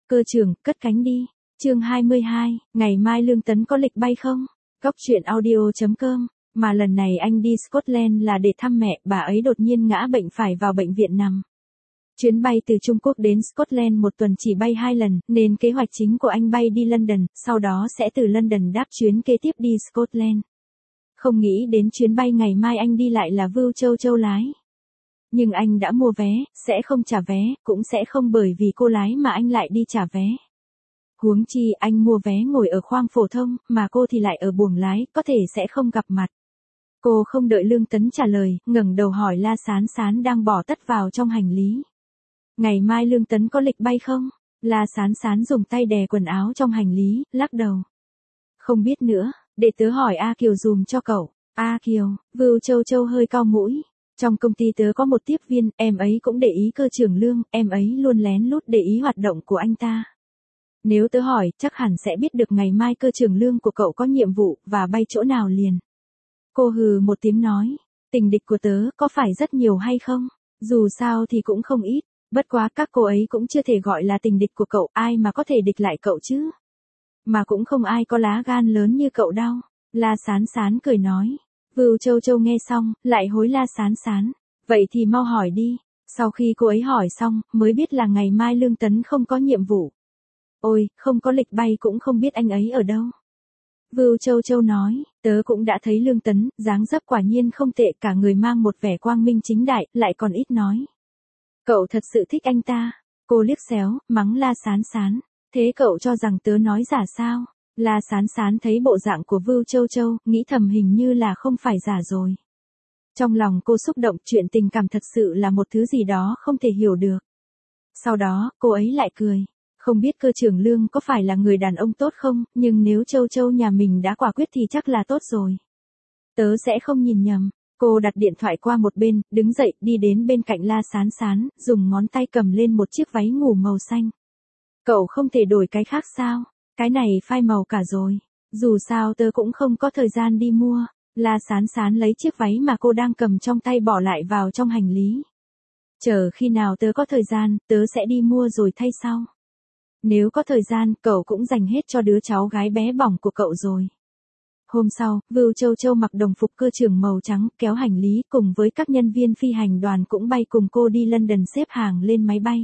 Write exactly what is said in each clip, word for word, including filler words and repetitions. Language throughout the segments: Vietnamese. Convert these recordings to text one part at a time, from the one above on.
Cơ trưởng, cất cánh đi. Chương hai mươi hai, ngày mai Lương Tấn có lịch bay không? Góc truyện audio chấm com. Mà lần này anh đi Scotland là để thăm mẹ, bà ấy đột nhiên ngã bệnh phải vào bệnh viện nằm. Chuyến bay từ Trung Quốc đến Scotland một tuần chỉ bay hai lần, nên kế hoạch chính của anh bay đi London, sau đó sẽ từ London đáp chuyến kế tiếp đi Scotland. Không nghĩ đến chuyến bay ngày mai anh đi lại là Vưu Châu Châu lái. Nhưng anh đã mua vé, sẽ không trả vé, cũng sẽ không bởi vì cô lái mà anh lại đi trả vé. Huống chi anh mua vé ngồi ở khoang phổ thông, mà cô thì lại ở buồng lái, có thể sẽ không gặp mặt. Cô không đợi Lương Tấn trả lời, ngẩng đầu hỏi La Sán Sán đang bỏ tất vào trong hành lý. Ngày mai Lương Tấn có lịch bay không? La Sán Sán dùng tay đè quần áo trong hành lý, lắc đầu. Không biết nữa, để tớ hỏi A Kiều dùm cho cậu. A Kiều, Vưu Châu Châu hơi cau mũi. Trong công ty tớ có một tiếp viên, em ấy cũng để ý cơ trưởng Lương, em ấy luôn lén lút để ý hoạt động của anh ta. Nếu tớ hỏi, chắc hẳn sẽ biết được ngày mai cơ trưởng Lương của cậu có nhiệm vụ, và bay chỗ nào liền. Cô hừ một tiếng nói, tình địch của tớ có phải rất nhiều hay không? Dù sao thì cũng không ít, bất quá các cô ấy cũng chưa thể gọi là tình địch của cậu, ai mà có thể địch lại cậu chứ? Mà cũng không ai có lá gan lớn như cậu đâu. La Sán Sán cười nói. Vưu Châu Châu nghe xong, lại hối La Sán Sán. Vậy thì mau hỏi đi. Sau khi cô ấy hỏi xong, mới biết là ngày mai Lương Tấn không có nhiệm vụ. Ôi, không có lịch bay cũng không biết anh ấy ở đâu. Vưu Châu Châu nói, tớ cũng đã thấy Lương Tấn, dáng dấp quả nhiên không tệ, cả người mang một vẻ quang minh chính đại, lại còn ít nói. Cậu thật sự thích anh ta. Cô liếc xéo, mắng La Sán Sán. Thế cậu cho rằng tớ nói giả sao? La Sán Sán thấy bộ dạng của Vưu Châu Châu, nghĩ thầm hình như là không phải giả rồi. Trong lòng cô xúc động, chuyện tình cảm thật sự là một thứ gì đó không thể hiểu được. Sau đó, cô ấy lại cười. Không biết cơ trưởng Lương có phải là người đàn ông tốt không, nhưng nếu Châu Châu nhà mình đã quả quyết thì chắc là tốt rồi. Tớ sẽ không nhìn nhầm. Cô đặt điện thoại qua một bên, đứng dậy, đi đến bên cạnh La Sán Sán, dùng ngón tay cầm lên một chiếc váy ngủ màu xanh. Cậu không thể đổi cái khác sao? Cái này phai màu cả rồi. Dù sao tớ cũng không có thời gian đi mua. La Sán Sán lấy chiếc váy mà cô đang cầm trong tay bỏ lại vào trong hành lý. Chờ khi nào tớ có thời gian, tớ sẽ đi mua rồi thay sau. Nếu có thời gian, cậu cũng dành hết cho đứa cháu gái bé bỏng của cậu rồi. Hôm sau, Vưu Châu Châu mặc đồng phục cơ trưởng màu trắng, kéo hành lý, cùng với các nhân viên phi hành đoàn cũng bay cùng cô đi London xếp hàng lên máy bay.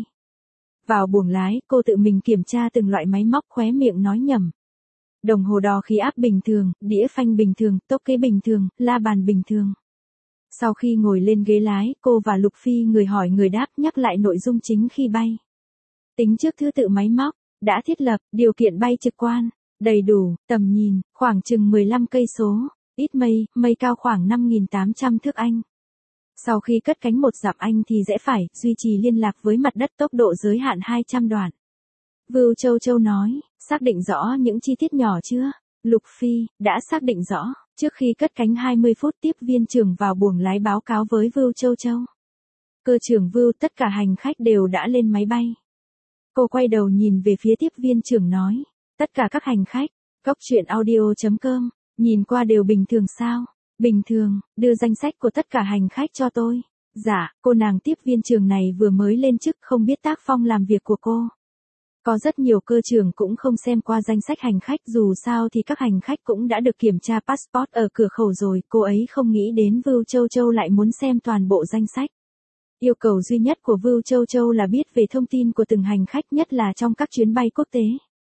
Vào buồng lái, cô tự mình kiểm tra từng loại máy móc, khóe miệng nói nhẩm. Đồng hồ đo khí áp bình thường, đĩa phanh bình thường, tốc kế bình thường, la bàn bình thường. Sau khi ngồi lên ghế lái, cô và Lục Phi người hỏi người đáp nhắc lại nội dung chính khi bay. Tính trước thứ tự máy móc, đã thiết lập, điều kiện bay trực quan, đầy đủ, tầm nhìn, khoảng chừng mười lăm cây số, ít mây, mây cao khoảng năm nghìn tám trăm thước Anh. Sau khi cất cánh một dặm Anh thì rẽ phải, duy trì liên lạc với mặt đất, tốc độ giới hạn hai trăm đoạn. Vưu Châu Châu nói, xác định rõ những chi tiết nhỏ chưa? Lục Phi, đã xác định rõ. Trước khi cất cánh hai mươi phút, tiếp viên trưởng vào buồng lái báo cáo với Vưu Châu Châu. Cơ trưởng Vưu, tất cả hành khách đều đã lên máy bay. Cô quay đầu nhìn về phía tiếp viên trưởng nói, tất cả các hành khách, góc truyện audio chấm com, nhìn qua đều bình thường sao? Bình thường, đưa danh sách của tất cả hành khách cho tôi. Dạ, cô nàng tiếp viên trưởng này vừa mới lên chức, không biết tác phong làm việc của cô. Có rất nhiều cơ trưởng cũng không xem qua danh sách hành khách, dù sao thì các hành khách cũng đã được kiểm tra passport ở cửa khẩu rồi, cô ấy không nghĩ đến Vưu Châu Châu lại muốn xem toàn bộ danh sách. Yêu cầu duy nhất của Vưu Châu Châu là biết về thông tin của từng hành khách, nhất là trong các chuyến bay quốc tế.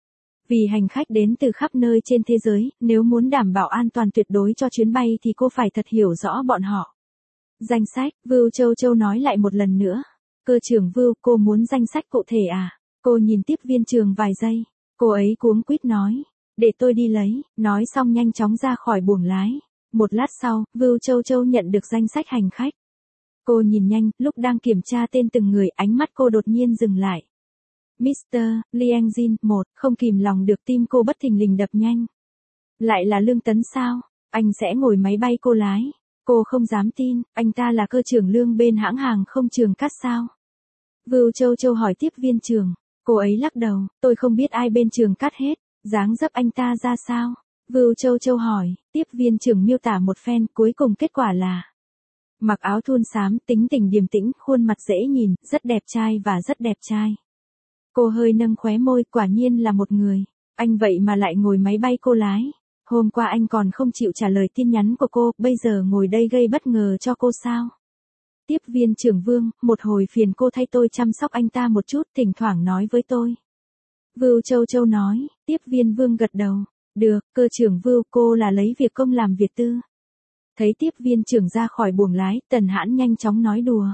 Vì hành khách đến từ khắp nơi trên thế giới, nếu muốn đảm bảo an toàn tuyệt đối cho chuyến bay thì cô phải thật hiểu rõ bọn họ. Danh sách, Vưu Châu Châu nói lại một lần nữa. Cơ trưởng Vưu, cô muốn danh sách cụ thể à? Cô nhìn tiếp viên trưởng vài giây. Cô ấy cuống quýt nói. Để tôi đi lấy, nói xong nhanh chóng ra khỏi buồng lái. Một lát sau, Vưu Châu Châu nhận được danh sách hành khách. Cô nhìn nhanh, lúc đang kiểm tra tên từng người, ánh mắt cô đột nhiên dừng lại. mít tơ Liang Jin, một, không kìm lòng được, tim cô bất thình lình đập nhanh. Lại là Lương Tấn sao? Anh sẽ ngồi máy bay cô lái. Cô không dám tin, anh ta là cơ trưởng Lương bên hãng hàng không Trường Cát sao? Vưu Châu Châu hỏi tiếp viên trưởng. Cô ấy lắc đầu, tôi không biết ai bên Trường Cát hết. Dáng dấp anh ta ra sao? Vưu Châu Châu hỏi, tiếp viên trưởng miêu tả một phen, cuối cùng kết quả là mặc áo thun xám, tính tình điềm tĩnh, khuôn mặt dễ nhìn, rất đẹp trai và rất đẹp trai. Cô hơi nâng khóe môi, quả nhiên là một người. Anh vậy mà lại ngồi máy bay cô lái. Hôm qua anh còn không chịu trả lời tin nhắn của cô, bây giờ ngồi đây gây bất ngờ cho cô sao? Tiếp viên trưởng Vương, một hồi phiền cô thay tôi chăm sóc anh ta một chút, thỉnh thoảng nói với tôi. Vưu Châu Châu nói, tiếp viên Vương gật đầu. Được, cơ trưởng Vưu, cô là lấy việc công làm việc tư. Thấy tiếp viên trưởng ra khỏi buồng lái, Tần Hãn nhanh chóng nói đùa.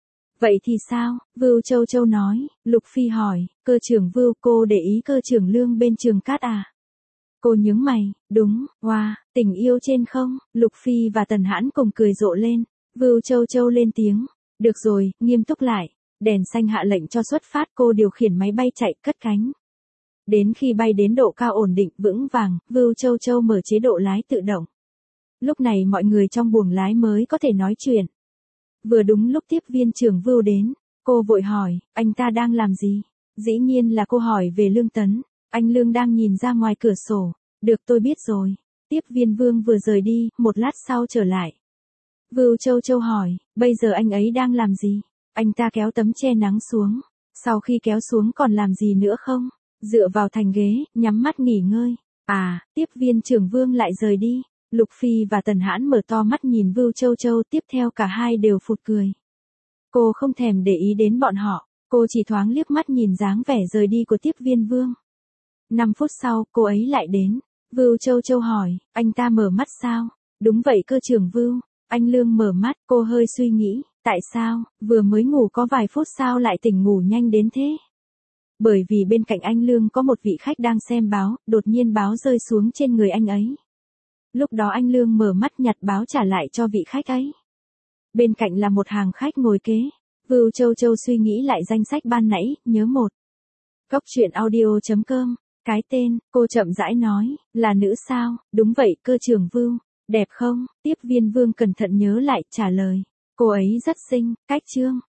Vậy thì sao? Vưu Châu Châu nói. Lục Phi hỏi, cơ trưởng Vưu, cô để ý cơ trưởng Lương bên Trường Cát à? Cô nhướng mày, đúng, wow, tình yêu trên không? Lục Phi và Tần Hãn cùng cười rộ lên. Vưu Châu Châu lên tiếng. Được rồi, nghiêm túc lại. Đèn xanh hạ lệnh cho xuất phát, cô điều khiển máy bay chạy, cất cánh. Đến khi bay đến độ cao ổn định, vững vàng, Vưu Châu Châu mở chế độ lái tự động. Lúc này mọi người trong buồng lái mới có thể nói chuyện. Vừa đúng lúc tiếp viên trưởng Vưu đến, cô vội hỏi, anh ta đang làm gì? Dĩ nhiên là cô hỏi về Lương Tấn. Anh Lương đang nhìn ra ngoài cửa sổ. Được, tôi biết rồi. Tiếp viên Vương vừa rời đi, một lát sau trở lại. Vưu Châu Châu hỏi, bây giờ anh ấy đang làm gì? Anh ta kéo tấm che nắng xuống. Sau khi kéo xuống còn làm gì nữa không? Dựa vào thành ghế, nhắm mắt nghỉ ngơi. À, tiếp viên trưởng Vương lại rời đi. Lục Phi và Tần Hãn mở to mắt nhìn Vưu Châu Châu, tiếp theo cả hai đều phụt cười. Cô không thèm để ý đến bọn họ, cô chỉ thoáng liếc mắt nhìn dáng vẻ rời đi của tiếp viên Vương. Năm phút sau, cô ấy lại đến. Vưu Châu Châu hỏi, anh ta mở mắt sao? Đúng vậy cơ trưởng Vưu. Anh Lương mở mắt, cô hơi suy nghĩ, tại sao, vừa mới ngủ có vài phút sao lại tỉnh ngủ nhanh đến thế? Bởi vì bên cạnh anh Lương có một vị khách đang xem báo, đột nhiên báo rơi xuống trên người anh ấy. Lúc đó anh Lương mở mắt nhặt báo trả lại cho vị khách ấy. Bên cạnh là một hàng khách ngồi kế. Vưu Châu Châu suy nghĩ lại danh sách ban nãy, nhớ một. Cốc truyện audio chấm com, cái tên, cô chậm rãi nói, là nữ sao? Đúng vậy, cơ trưởng Vưu. Đẹp không? Tiếp viên Vương cẩn thận nhớ lại, trả lời. Cô ấy rất xinh, cách chương.